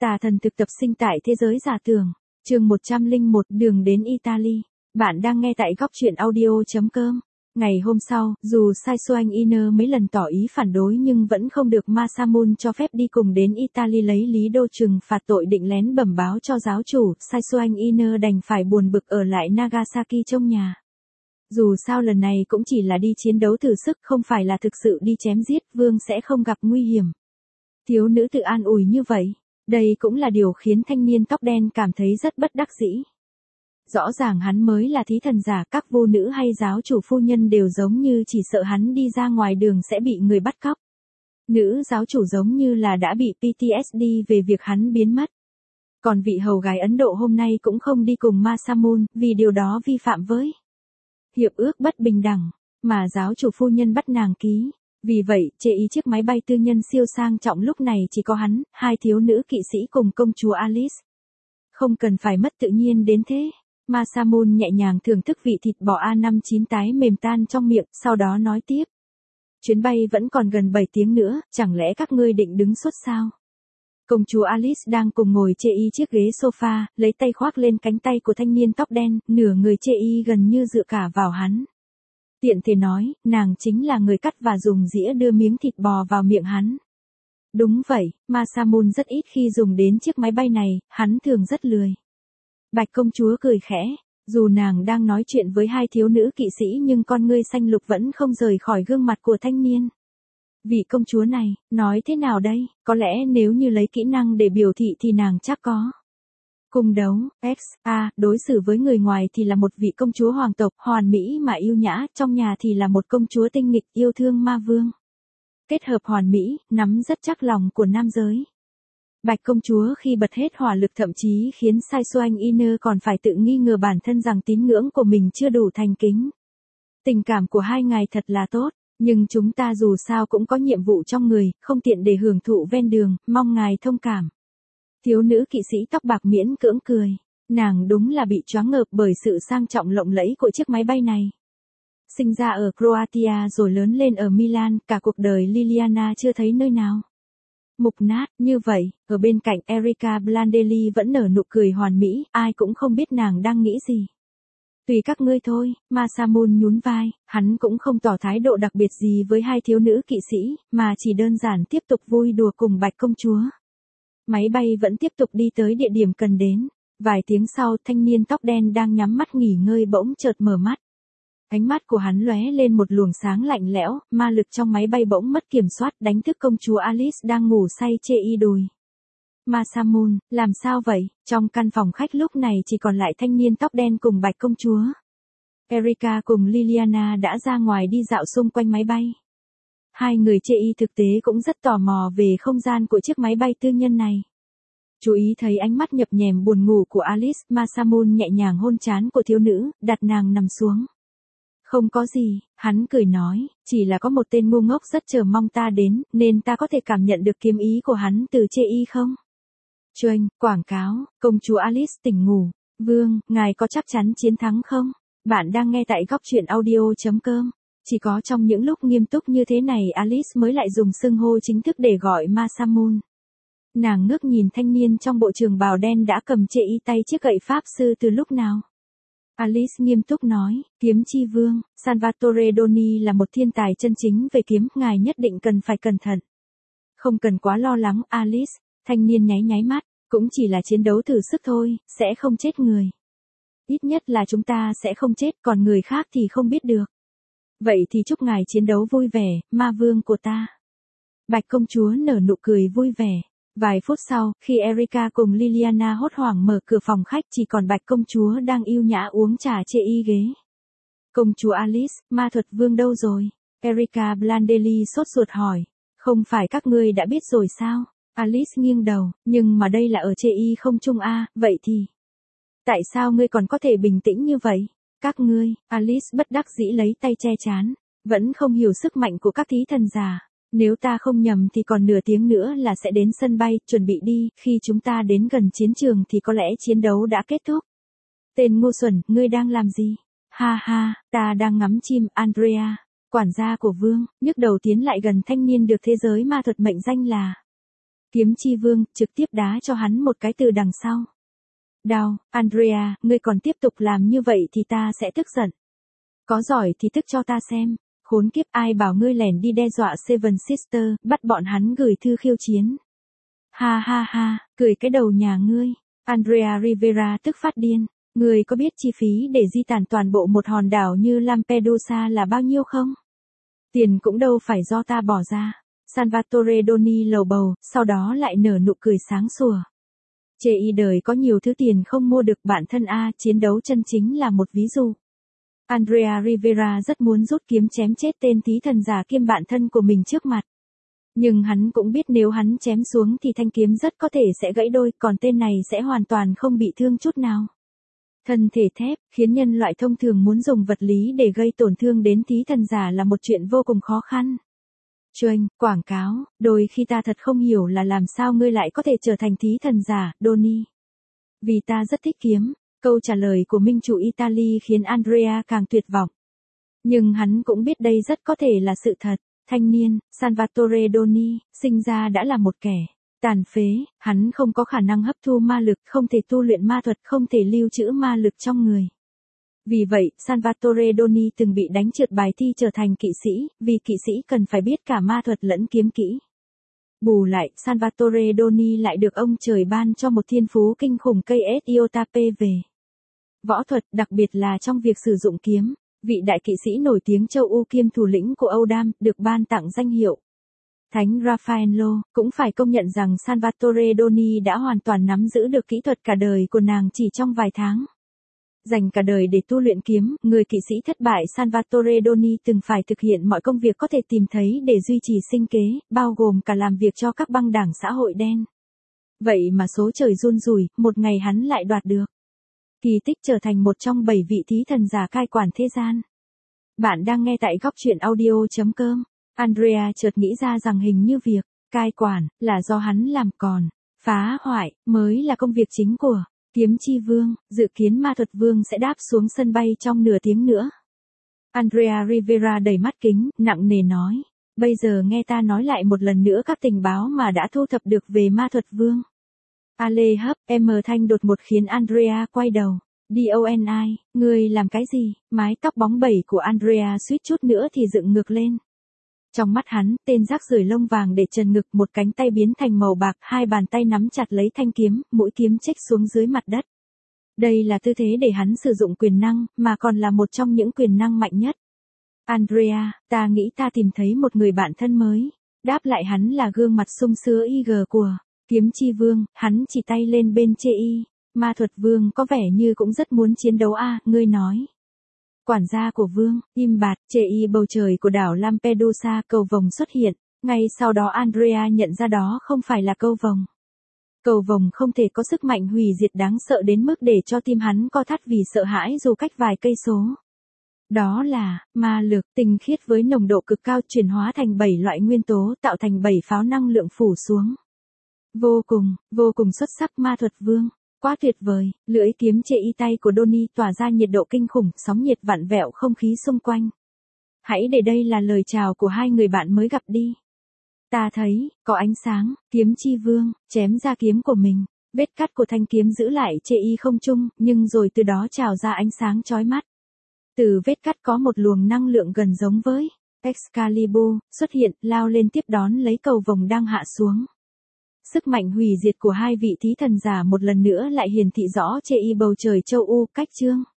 Tà thần thực tập sinh tại thế giới giả tưởng. Chương 101, đường đến Italy. Bạn đang nghe tại góc truyện audio.com. Ngày hôm sau, dù Saisuan Iner mấy lần tỏ ý phản đối nhưng vẫn không được Masamune cho phép đi cùng đến Italy lấy Lý Đô trừng phạt tội định lén bẩm báo cho giáo chủ. Saisuan Iner đành phải buồn bực ở lại Nagasaki trong nhà. Dù sao lần này cũng chỉ là đi chiến đấu thử sức, không phải là thực sự đi chém giết, Vương sẽ không gặp nguy hiểm. Thiếu nữ tự an ủi như vậy. Đây cũng là điều khiến thanh niên tóc đen cảm thấy rất bất đắc dĩ. Rõ ràng hắn mới là thí thần giả, các vô nữ hay giáo chủ phu nhân đều giống như chỉ sợ hắn đi ra ngoài đường sẽ bị người bắt cóc. Nữ giáo chủ giống như là đã bị PTSD về việc hắn biến mất. Còn vị hầu gái Ấn Độ hôm nay cũng không đi cùng Masamune, vì điều đó vi phạm với hiệp ước bất bình đẳng, mà giáo chủ phu nhân bắt nàng ký. Vì vậy, chê ý chiếc máy bay tư nhân siêu sang trọng lúc này chỉ có hắn, hai thiếu nữ kỵ sĩ cùng công chúa Alice. Không cần phải mất tự nhiên đến thế. Masamune nhẹ nhàng thưởng thức vị thịt bò A59 tái mềm tan trong miệng, sau đó nói tiếp. Chuyến bay vẫn còn gần 7 tiếng nữa, chẳng lẽ các ngươi định đứng suốt sao? Công chúa Alice đang cùng ngồi chê y chiếc ghế sofa, lấy tay khoác lên cánh tay của thanh niên tóc đen, nửa người chê y gần như dựa cả vào hắn. Tiện thể nói, nàng chính là người cắt và dùng dĩa đưa miếng thịt bò vào miệng hắn. Đúng vậy, Masamune rất ít khi dùng đến chiếc máy bay này, hắn thường rất lười. Bạch công chúa cười khẽ, dù nàng đang nói chuyện với hai thiếu nữ kỵ sĩ nhưng con ngươi xanh lục vẫn không rời khỏi gương mặt của thanh niên. Vị công chúa này, nói thế nào đây, có lẽ nếu như lấy kỹ năng để biểu thị thì nàng chắc có. Cung đấu, đối xử với người ngoài thì là một vị công chúa hoàng tộc, hoàn mỹ mà yêu nhã, trong nhà thì là một công chúa tinh nghịch yêu thương ma vương. Kết hợp hoàn mỹ, nắm rất chắc lòng của nam giới. Bạch công chúa khi bật hết hỏa lực thậm chí khiến Saisuan Iner còn phải tự nghi ngờ bản thân rằng tín ngưỡng của mình chưa đủ thành kính. Tình cảm của hai ngài thật là tốt, nhưng chúng ta dù sao cũng có nhiệm vụ trong người, không tiện để hưởng thụ ven đường, mong ngài thông cảm. Thiếu nữ kỵ sĩ tóc bạc miễn cưỡng cười, nàng đúng là bị choáng ngợp bởi sự sang trọng lộng lẫy của chiếc máy bay này. Sinh ra ở Croatia rồi lớn lên ở Milan, cả cuộc đời Liliana chưa thấy nơi nào mục nát như vậy. Ở bên cạnh Erika Blandelli vẫn nở nụ cười hoàn mỹ, ai cũng không biết nàng đang nghĩ gì. Tùy các ngươi thôi, Masamune nhún vai, hắn cũng không tỏ thái độ đặc biệt gì với hai thiếu nữ kỵ sĩ, mà chỉ đơn giản tiếp tục vui đùa cùng Bạch công chúa. Máy bay vẫn tiếp tục đi tới địa điểm cần đến. Vài tiếng sau, thanh niên tóc đen đang nhắm mắt nghỉ ngơi bỗng chợt mở mắt. Ánh mắt của hắn lóe lên một luồng sáng lạnh lẽo, ma lực trong máy bay bỗng mất kiểm soát đánh thức công chúa Alice đang ngủ say chê y đùi. Masamune, làm sao vậy? Trong căn phòng khách lúc này chỉ còn lại thanh niên tóc đen cùng Bạch công chúa. Erika cùng Liliana đã ra ngoài đi dạo xung quanh máy bay. Hai người chê y thực tế cũng rất tò mò về không gian của chiếc máy bay tư nhân này. Chú ý thấy ánh mắt nhập nhèm buồn ngủ của Alice, Masamune nhẹ nhàng hôn trán của thiếu nữ, đặt nàng nằm xuống. Không có gì, hắn cười nói, chỉ là có một tên ngu ngốc rất chờ mong ta đến, nên ta có thể cảm nhận được kiếm ý của hắn từ chê y không? Chuông, quảng cáo, công chúa Alice tỉnh ngủ. Vương, ngài có chắc chắn chiến thắng không? Bạn đang nghe tại góc truyện audio.com. Chỉ có trong những lúc nghiêm túc như thế này Alice mới lại dùng xưng hô chính thức để gọi Masamune. Nàng ngước nhìn thanh niên trong bộ trường bào đen đã cầm chê y tay chiếc gậy pháp sư từ lúc nào. Alice nghiêm túc nói, kiếm chi vương, Salvatore Doni là một thiên tài chân chính về kiếm, ngài nhất định cần phải cẩn thận. Không cần quá lo lắng, Alice, thanh niên nháy nháy mắt, cũng chỉ là chiến đấu thử sức thôi, sẽ không chết người. Ít nhất là chúng ta sẽ không chết, còn người khác thì không biết được. Vậy thì chúc ngài chiến đấu vui vẻ, ma vương của ta. Bạch công chúa nở nụ cười vui vẻ. Vài phút sau, khi Erika cùng Liliana hốt hoảng mở cửa phòng khách chỉ còn Bạch công chúa đang yêu nhã uống trà chê y ghế. Công chúa Alice, ma thuật vương đâu rồi? Erika Blandelli sốt ruột hỏi. Không phải các ngươi đã biết rồi sao? Alice nghiêng đầu, nhưng mà đây là ở chê y không chung a, vậy thì. Tại sao ngươi còn có thể bình tĩnh như vậy? Các ngươi, Alice bất đắc dĩ lấy tay che chán. Vẫn không hiểu sức mạnh của các thí thần giả. Nếu ta không nhầm thì còn nửa tiếng nữa là sẽ đến sân bay, chuẩn bị đi, khi chúng ta đến gần chiến trường thì có lẽ chiến đấu đã kết thúc. Tên ngu xuẩn, ngươi đang làm gì? Ha ha, ta đang ngắm chim, Andrea, quản gia của vương, nhức đầu tiến lại gần thanh niên được thế giới ma thuật mệnh danh là Kiếm chi vương, trực tiếp đá cho hắn một cái từ đằng sau. Đau, Andrea, ngươi còn tiếp tục làm như vậy thì ta sẽ tức giận. Có giỏi thì tức cho ta xem. Khốn kiếp, ai bảo ngươi lẻn đi đe dọa Seven Sister, bắt bọn hắn gửi thư khiêu chiến. Ha ha ha, cười cái đầu nhà ngươi. Andrea Rivera tức phát điên. Ngươi có biết chi phí để di tản toàn bộ một hòn đảo như Lampedusa là bao nhiêu không? Tiền cũng đâu phải do ta bỏ ra. Salvatore Doni lầu bầu, sau đó lại nở nụ cười sáng sủa. Chê y đời có nhiều thứ tiền không mua được, bản thân chiến đấu chân chính là một ví dụ. Andrea Rivera rất muốn rút kiếm chém chết tên thí thần giả kiêm bạn thân của mình trước mặt. Nhưng hắn cũng biết nếu hắn chém xuống thì thanh kiếm rất có thể sẽ gãy đôi, còn tên này sẽ hoàn toàn không bị thương chút nào. Thân thể thép, khiến nhân loại thông thường muốn dùng vật lý để gây tổn thương đến thí thần giả là một chuyện vô cùng khó khăn. Chuyên, quảng cáo, đôi khi ta thật không hiểu là làm sao ngươi lại có thể trở thành thí thần giả, Donnie. Vì ta rất thích kiếm. Câu trả lời của minh chủ Italy khiến Andrea càng tuyệt vọng. Nhưng hắn cũng biết đây rất có thể là sự thật. Thanh niên, Salvatore Doni, sinh ra đã là một kẻ tàn phế, hắn không có khả năng hấp thu ma lực, không thể tu luyện ma thuật, không thể lưu trữ ma lực trong người. Vì vậy, Salvatore Doni từng bị đánh trượt bài thi trở thành kỵ sĩ, vì kỵ sĩ cần phải biết cả ma thuật lẫn kiếm kỹ. Bù lại, Salvatore Doni lại được ông trời ban cho một thiên phú kinh khủng cây Iotape về võ thuật, đặc biệt là trong việc sử dụng kiếm. Vị đại kỵ sĩ nổi tiếng châu Âu kiêm thủ lĩnh của Âu Đam, được ban tặng danh hiệu Thánh Raffaello, cũng phải công nhận rằng Salvatore Doni đã hoàn toàn nắm giữ được kỹ thuật cả đời của nàng chỉ trong vài tháng. Dành cả đời để tu luyện kiếm, người kỵ sĩ thất bại Salvatore Doni từng phải thực hiện mọi công việc có thể tìm thấy để duy trì sinh kế, bao gồm cả làm việc cho các băng đảng xã hội đen. Vậy mà số trời run rủi, một ngày hắn lại đoạt được kỳ tích, trở thành một trong 7 vị thí thần giả cai quản thế gian. Bạn đang nghe tại góc truyện audio.com. Andrea chợt nghĩ ra rằng hình như việc cai quản là do hắn làm, còn phá hoại mới là công việc chính của kiếm chi vương. Dự kiến ma thuật vương sẽ đáp xuống sân bay trong nửa tiếng nữa. Andrea Rivera đầy mắt kính, nặng nề nói. Bây giờ nghe ta nói lại một lần nữa các tình báo mà đã thu thập được về ma thuật vương. Ale hấp, thanh đột một khiến Andrea quay đầu. Doni, ngươi làm cái gì? Mái tóc bóng bẩy của Andrea suýt chút nữa thì dựng ngược lên. Trong mắt hắn, tên rác rưởi lông vàng để trần ngực, một cánh tay biến thành màu bạc, hai bàn tay nắm chặt lấy thanh kiếm, mũi kiếm chếch xuống dưới mặt đất. Đây là tư thế để hắn sử dụng quyền năng, mà còn là một trong những quyền năng mạnh nhất. Andrea, ta nghĩ ta tìm thấy một người bạn thân mới. Đáp lại hắn là gương mặt sung sướng của kiếm chi vương. Hắn chỉ tay lên bên chê y. Ma thuật vương có vẻ như cũng rất muốn chiến đấu ngươi nói. Quản gia của vương, im bặt, chê y bầu trời của đảo Lampedusa, cầu vồng xuất hiện. Ngay sau đó Andrea nhận ra đó không phải là cầu vồng. Cầu vồng không thể có sức mạnh hủy diệt đáng sợ đến mức để cho tim hắn co thắt vì sợ hãi dù cách vài cây số. Đó là ma lực tinh khiết với nồng độ cực cao, chuyển hóa thành 7 loại nguyên tố, tạo thành 7 pháo năng lượng phủ xuống. Vô cùng xuất sắc ma thuật vương. Quá tuyệt vời, lưỡi kiếm chê y tay của Donnie tỏa ra nhiệt độ kinh khủng, sóng nhiệt vặn vẹo không khí xung quanh. Hãy để đây là lời chào của hai người bạn mới gặp đi. Ta thấy, có ánh sáng, kiếm chi vương, chém ra kiếm của mình. Vết cắt của thanh kiếm giữ lại chê y không trung, nhưng rồi từ đó trào ra ánh sáng chói mắt. Từ vết cắt có một luồng năng lượng gần giống với Excalibur, xuất hiện, lao lên tiếp đón lấy cầu vồng đang hạ xuống. Sức mạnh hủy diệt của hai vị thí thần giả một lần nữa lại hiển thị rõ chê y bầu trời châu U, cách chương.